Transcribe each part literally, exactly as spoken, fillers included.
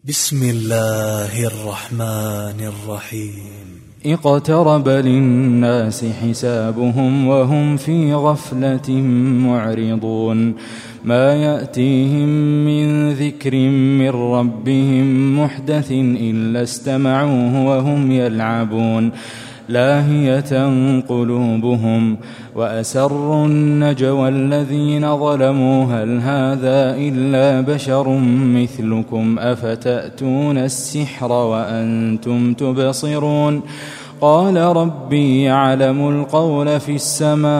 بسم الله الرحمن الرحيم. اقترب للناس حسابهم وهم في غفلة معرضون. ما يأتيهم من ذكر من ربهم محدث إلا استمعوه وهم يلعبون لاهية قلوبهم وأسروا النجوى الذين ظلموا هل هذا إلا بشر مثلكم أفتأتون السحر وأنتم تبصرون قال ربي يعلم القول في السماء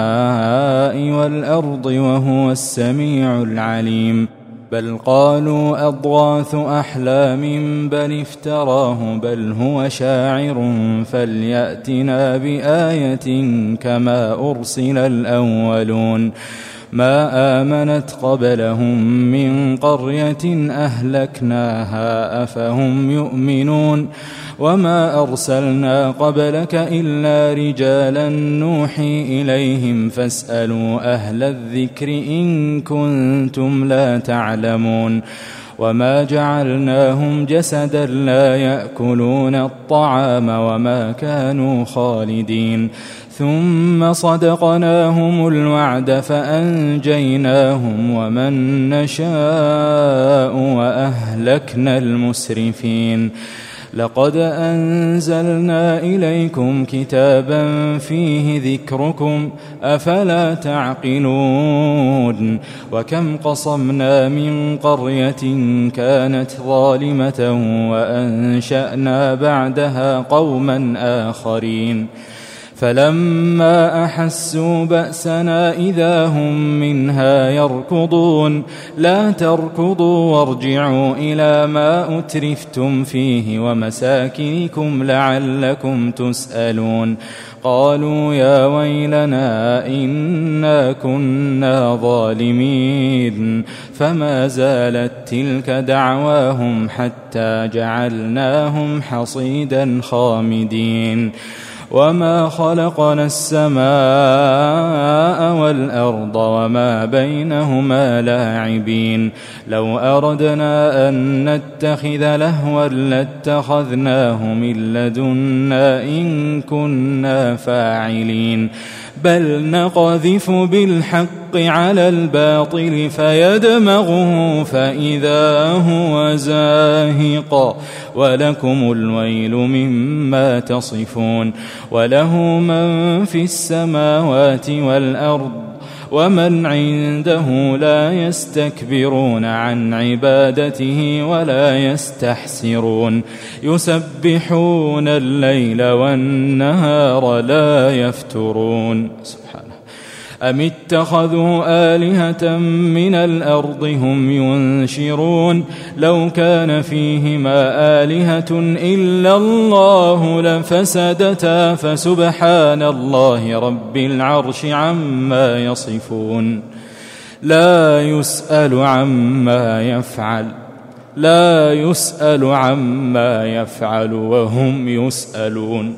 والأرض وهو السميع العليم بل قالوا أضغاث أحلام بل افتراه بل هو شاعر فليأتنا بآية كما أرسل الأولون ما آمنت قبلهم من قرية أهلكناها أفهم يؤمنون وما أرسلنا قبلك إلا رجالا نوحي إليهم فاسألوا أهل الذكر إن كنتم لا تعلمون وما جعلناهم جسدا لا يأكلون الطعام وما كانوا خالدين ثم صدقناهم الوعد فأنجيناهم ومن نشاء وأهلكنا المسرفين لقد أنزلنا إليكم كتابا فيه ذكركم أفلا تعقلون وكم قصمنا من قرية كانت ظالمة وأنشأنا بعدها قوما آخرين فلما أحسوا بأسنا إذا هم منها يركضون لا تركضوا وارجعوا إلى ما أترفتم فيه ومساكنكم لعلكم تسألون قالوا يا ويلنا إنا كنا ظالمين فما زالت تلك دعواهم حتى جعلناهم حصيدا خامدين وما خلقنا السماء والأرض وما بينهما لاعبين لو أردنا أن نتخذ لهوا لاتخذناه من لدنا إن كنا فاعلين بل نقذف بالحق على الباطل فيدمغه فإذا هو زاهق ولكم الويل مما تصفون وله من في السماوات والأرض ومن عنده لا يستكبرون عن عبادته ولا يستحسرون يسبحون الليل والنهار لا يفترون سبحانه أم اتخذوا آلهة من الأرض هم ينشرون لو كان فيهما آلهة إلا الله لفسدتا فسبحان الله رب العرش عما يصفون لا يسأل عما يفعل لا يسأل عما يفعل وهم يسألون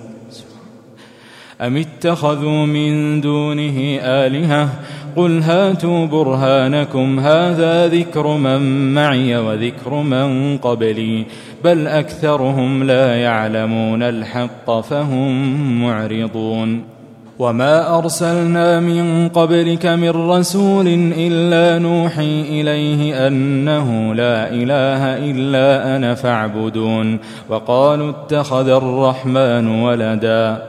أم اتخذوا من دونه آلهة قل هاتوا برهانكم هذا ذكر من معي وذكر من قبلي بل أكثرهم لا يعلمون الحق فهم معرضون وما أرسلنا من قبلك من رسول إلا نوحي إليه أنه لا إله إلا أنا فاعبدون وقالوا اتخذ الرحمن ولدا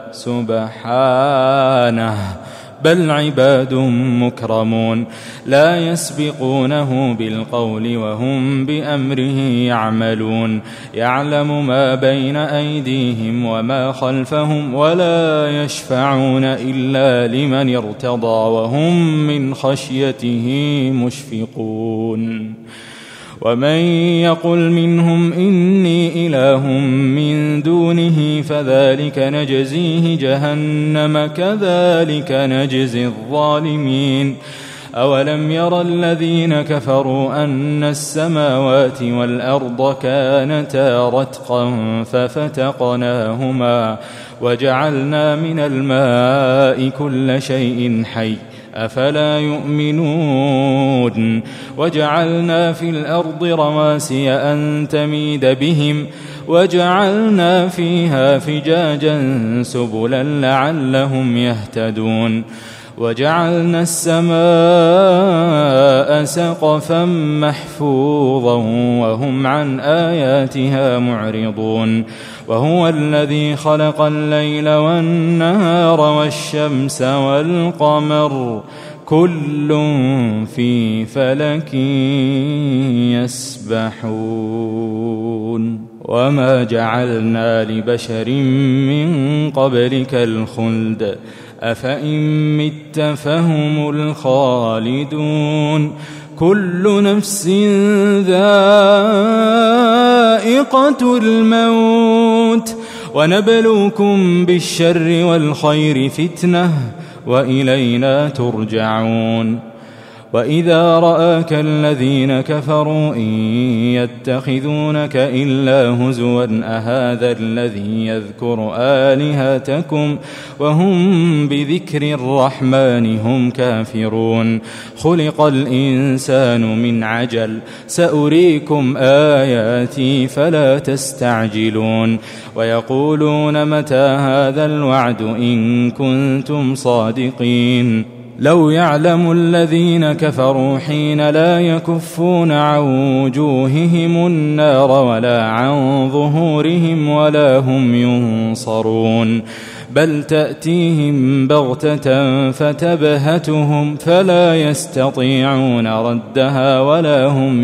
سبحانه بل عباد مكرمون لا يسبقونه بالقول وهم بأمره يعملون يعلم ما بين أيديهم وما خلفهم ولا يشفعون إلا لمن ارتضى وهم من خشيته مشفقون ومن يقل منهم إني إله من دونه فذلك نجزيه جهنم كذلك نجزي الظالمين أولم ير الذين كفروا أن السماوات والأرض كانتا رتقا ففتقناهما وجعلنا من الماء كل شيء حي أفلا يؤمنون وجعلنا في الأرض رواسي أن تميد بهم وجعلنا فيها فجاجا سبلا لعلهم يهتدون وجعلنا السماء سقفا محفوظا وهم عن آياتها معرضون وهو الذي خلق الليل والنهار والشمس والقمر كل في فلك يسبحون وما جعلنا لبشر من قبلك الخلد أفإن مت فهم الخالدون كل نفس ذائقة الموت ونبلوكم بالشر والخير فتنة وإلينا ترجعون وإذا رآك الذين كفروا إن يتخذونك إلا هزوا أهذا الذي يذكر آلهتكم وهم بذكر الرحمن هم كافرون خلق الإنسان من عجل سأريكم آياتي فلا تستعجلون ويقولون متى هذا الوعد إن كنتم صادقين لو يعلم الذين كفروا حين لا يكفون عن وجوههم النار ولا عن ظهورهم ولا هم ينصرون بل تأتيهم بغتة فتبهتهم فلا يستطيعون ردها ولا هم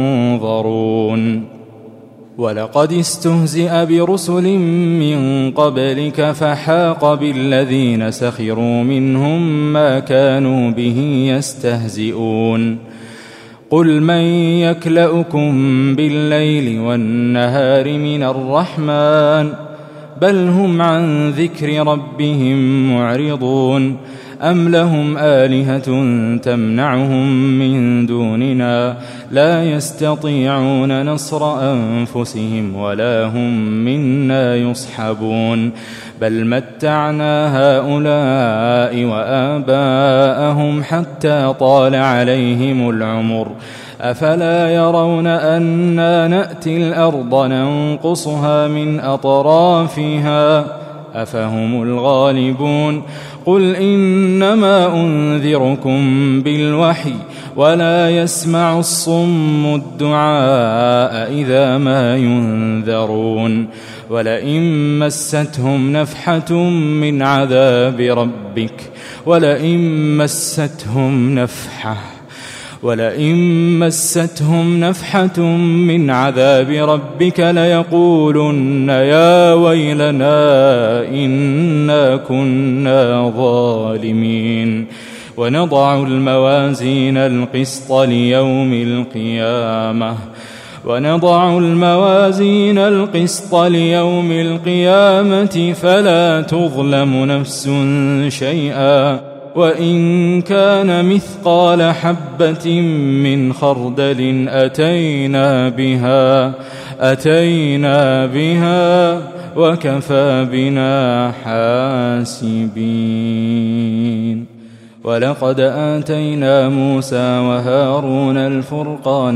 ينظرون ولقد استهزئ برسل من قبلك فحاق بالذين سخروا منهم ما كانوا به يستهزئون قل من يكلؤكم بالليل والنهار من الرحمن بل هم عن ذكر ربهم معرضون أم لهم آلهة تمنعهم من دوننا لا يستطيعون نصر أنفسهم ولا هم منا يصحبون بل متعنا هؤلاء وآباءهم حتى طال عليهم العمر أفلا يرون أنا نأتي الأرض ننقصها من أطرافها أفهم الغالبون قل إنما أنذركم بالوحي ولا يسمع الصم الدعاء إذا ما ينذرون ولئن مستهم نفحة من عذاب ربك ولئن مستهم نفحة ولئن مستهم نفحة من عذاب ربك ليقولن يا ويلنا إنا كنا ظالمين ونضع الموازين القسط ليوم القيامة ونضع الموازين القسط ليوم القيامة فلا تظلم نفس شيئا وإن كان مثقال حبة من خردل أتينا بها أتينا بها وكفى بنا حاسبين ولقد آتينا موسى وهارون الفرقان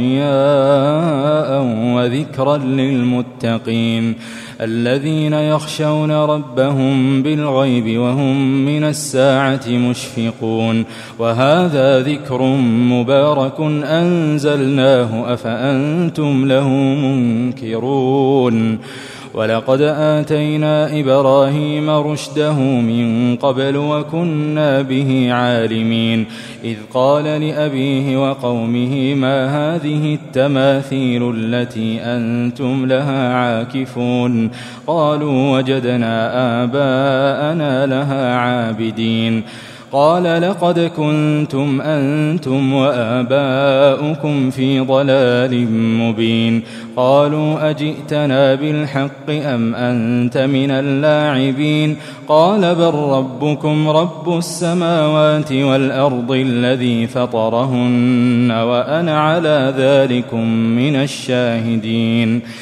وضياء وذكرا للمتقين الذين يخشون ربهم بالغيب وهم من الساعة مشفقون وهذا ذكر مبارك أنزلناه أفأنتم له منكرون ولقد آتينا إبراهيم رشده من قبل وكنا به عالمين إذ قال لأبيه وقومه ما هذه التماثيل التي أنتم لها عاكفون قالوا وجدنا آباءنا لها عابدين قال لقد كنتم أنتم وآباؤكم في ضلال مبين قالوا أجئتنا بالحق أم أنت من اللاعبين قال بل ربكم رب السماوات والأرض الذي فطرهن وأنا على ذلكم من الشاهدين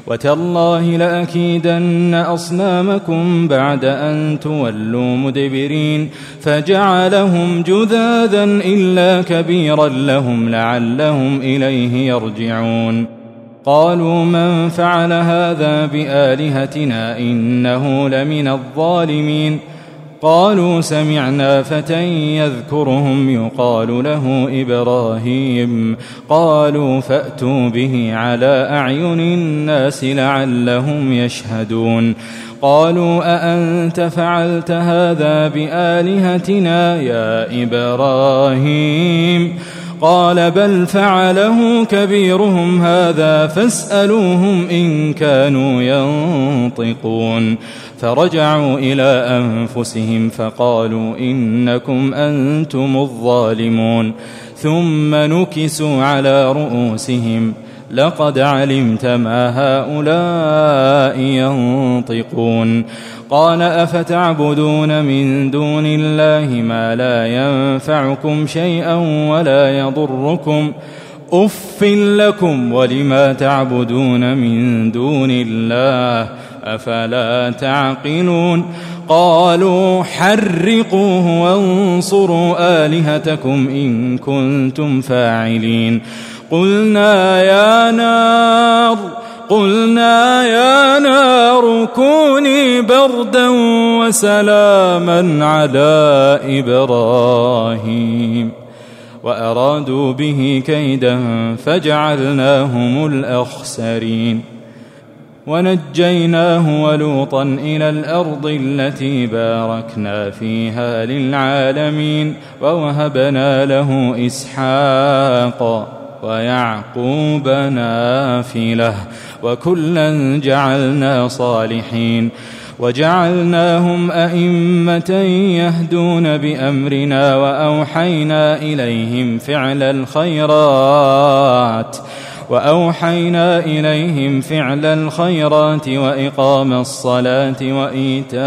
وتالله لأكيدن أصنامكم بعد أن تولوا مدبرين فجعلهم جذاذا إلا كبيرا لهم لعلهم إليه يرجعون قالوا من فعل هذا بآلهتنا إنه لمن الظالمين قالوا سمعنا فتى يذكرهم يقال له إبراهيم قالوا فأتوا به على أعين الناس لعلهم يشهدون قالوا أأنت فعلت هذا بآلهتنا يا إبراهيم قال بل فعله كبيرهم هذا فاسألوهم إن كانوا ينطقون فرجعوا إلى أنفسهم فقالوا إنكم أنتم الظالمون ثم نكسوا على رؤوسهم لقد علمت ما هؤلاء ينطقون قال أفتعبدون من دون الله ما لا ينفعكم شيئا ولا يضركم أف لكم ولما تعبدون من دون الله أفلا تعقلون قالوا حرقوه وانصروا آلهتكم إن كنتم فاعلين قلنا يا نار قلنا يا نار كوني بردا وسلاما على إبراهيم وأرادوا به كيدا فجعلناهم الأخسرين ونجيناه ولوطا إلى الأرض التي باركنا فيها للعالمين ووهبنا له إسحاق ويعقوب نافلة وكلا جعلنا صالحين وجعلناهم أئمة يهدون بأمرنا وأوحينا إليهم فعل الخيرات وأوحينا إليهم فعل الخيرات وإقام الصلاة وإيتاء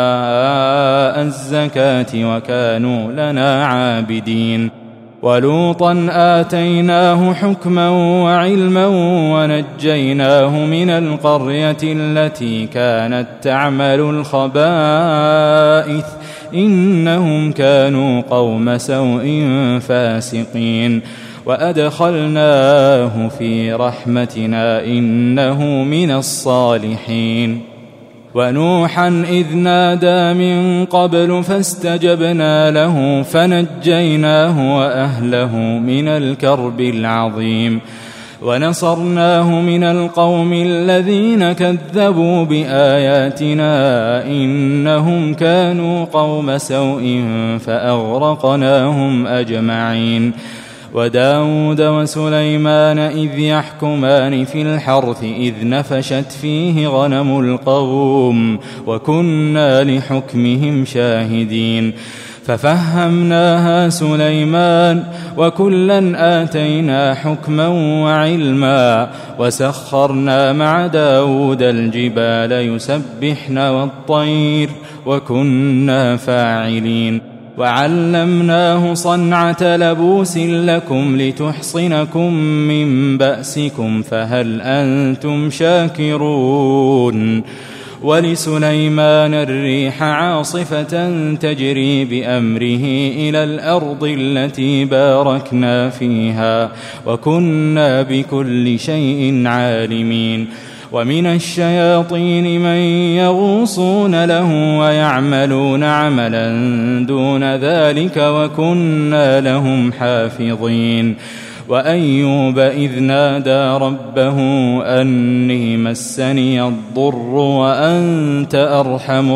الزكاة وكانوا لنا عابدين ولوطا آتيناه حكما وعلما ونجيناه من القرية التي كانت تعمل الخبائث إنهم كانوا قوم سوء فاسقين وأدخلناه في رحمتنا إنه من الصالحين ونوحا إذ نادى من قبل فاستجبنا له فنجيناه وأهله من الكرب العظيم ونصرناه من القوم الذين كذبوا بآياتنا إنهم كانوا قوم سوء فأغرقناهم أجمعين وداود وسليمان إذ يحكمان في الحرث إذ نفشت فيه غنم القوم وكنا لحكمهم شاهدين ففهمناها سليمان وكلا آتينا حكما وعلما وسخرنا مع داود الجبال يسبحن والطير وكنا فاعلين وعلمناه صنعة لبوس لكم لتحصنكم من بأسكم فهل أنتم شاكرون ولسليمان الريح عاصفة تجري بأمره إلى الأرض التي باركنا فيها وكنا بكل شيء عالمين ومن الشياطين من يغوصون له ويعملون عملا دون ذلك وكنا لهم حافظين وأيوب إذ نادى ربه أني مسني الضر وأنت أرحم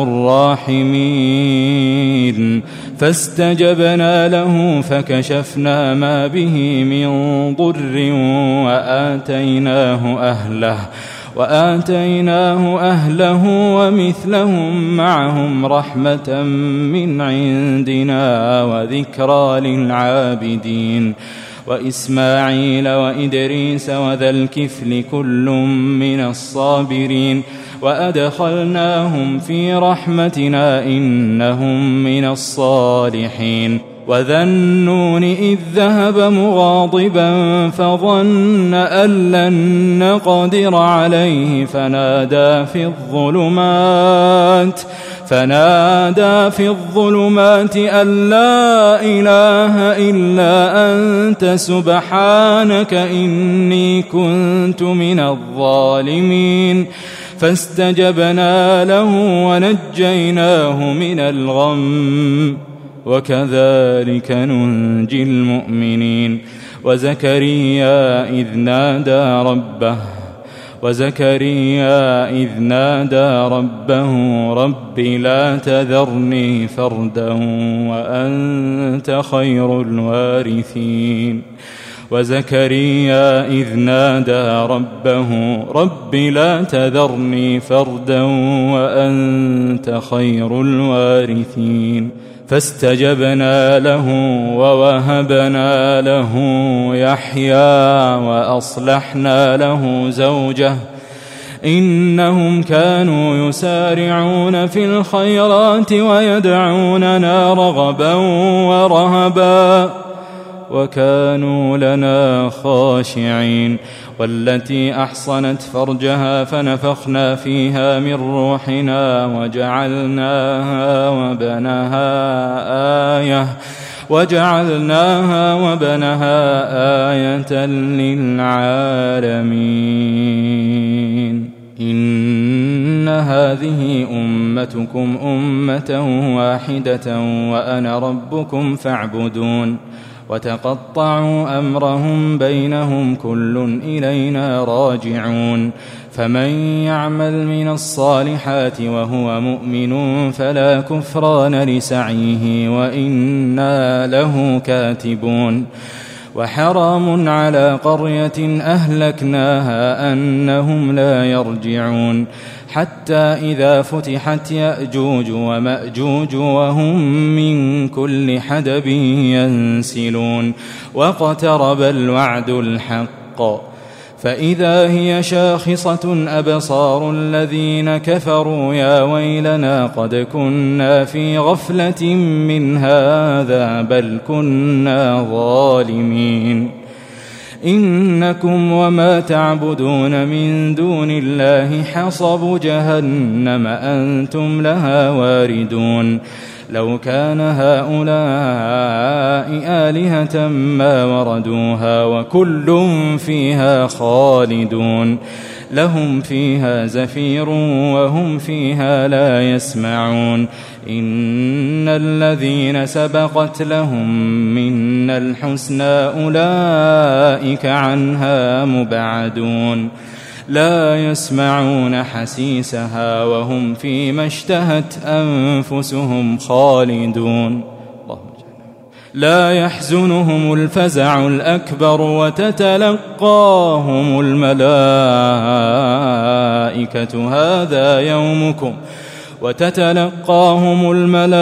الراحمين فاستجبنا له فكشفنا ما به من ضر وآتيناه أهله وآتيناه أهله ومثلهم معهم رحمة من عندنا وذكرى للعابدين وإسماعيل وإدريس وذا الكفل كل من الصابرين وأدخلناهم في رحمتنا إنهم من الصالحين وذا النون إذ ذهب مغاضبا فظن أن لن نقدر عليه فنادى في الظلمات فنادى في الظلمات أن لا إله إلا أنت سبحانك إني كنت من الظالمين فاستجبنا له ونجيناه من الغم وكذلك ننجي المؤمنين وزكريا إذ نادى ربه وزكريا إذ نادى ربه رب لا تذرني فردا وأنت خير الوارثين وزكريا إذ نادى ربه رب لا تذرني فردا وأنت خير الوارثين فاستجبنا له ووهبنا له يحيى وأصلحنا له زوجه إنهم كانوا يسارعون في الخيرات ويدعوننا رغبا ورهبا وكانوا لنا خاشعين والتي أحصنت فرجها فنفخنا فيها من روحنا وجعلناها وبنها آية وجعلناها وبنها آية للعالمين إن هذه أمتكم أمة واحدة وأنا ربكم فاعبدون وتقطعوا أمرهم بينهم كل إلينا راجعون فمن يعمل من الصالحات وهو مؤمن فلا كفران لسعيه وإنا له كاتبون وحرام على قرية أهلكناها أنهم لا يرجعون حتى إذا فتحت يأجوج ومأجوج وهم من كل حدب ينسلون واقترب الوعد الحق فإذا هي شاخصة أبصار الذين كفروا يا ويلنا قد كنا في غفلة من هذا بل كنا ظالمين إنكم وما تعبدون من دون الله حصب جهنم أنتم لها واردون لو كان هؤلاء آلهة ما وردوها وكل فيها خالدون لهم فيها زفير وهم فيها لا يسمعون إن الذين سبقت لهم منا الحسنى أولئك عنها مبعدون لا يسمعون حسيسها وهم فيما اشتهت أنفسهم خالدون لا يحزنهم الفزع الأكبر وتتلقاهم الملائكة هذا يومكم وتتلقاهم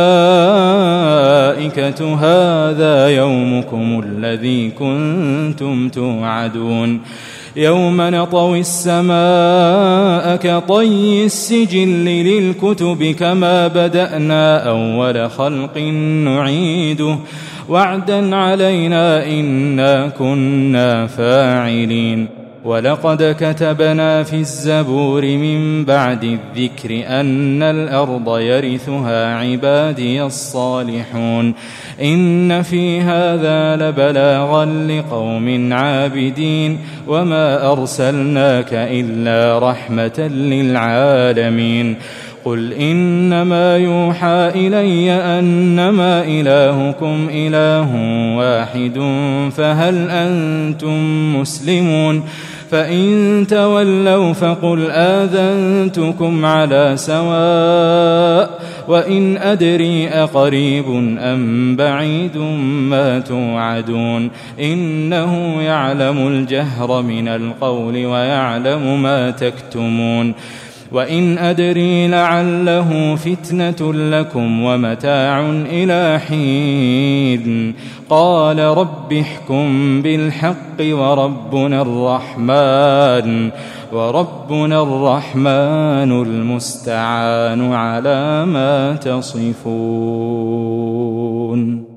الملائكة هذا يومكم الذي كنتم توعدون يوم نطوي السماء كطي السجل للكتب كما بدأنا أول خلق نعيده وعدا علينا إنا كنا فاعلين ولقد كتبنا في الزبور من بعد الذكر أن الأرض يرثها عبادي الصالحون إن في هذا لبلاغا لقوم عابدين وما أرسلناك إلا رحمة للعالمين قل إنما يوحى إلي أنما إلهكم إله واحد فهل أنتم مسلمون فإن تولوا فقل آذنتكم على سواء وإن أدري أقريب أم بعيد ما توعدون إنه يعلم الجهر من القول ويعلم ما تكتمون وإن أدري لعله فتنة لكم ومتاع إلى حين قال رب احكم بالحق وربنا الرحمن وربنا الرحمن المستعان على ما تصفون.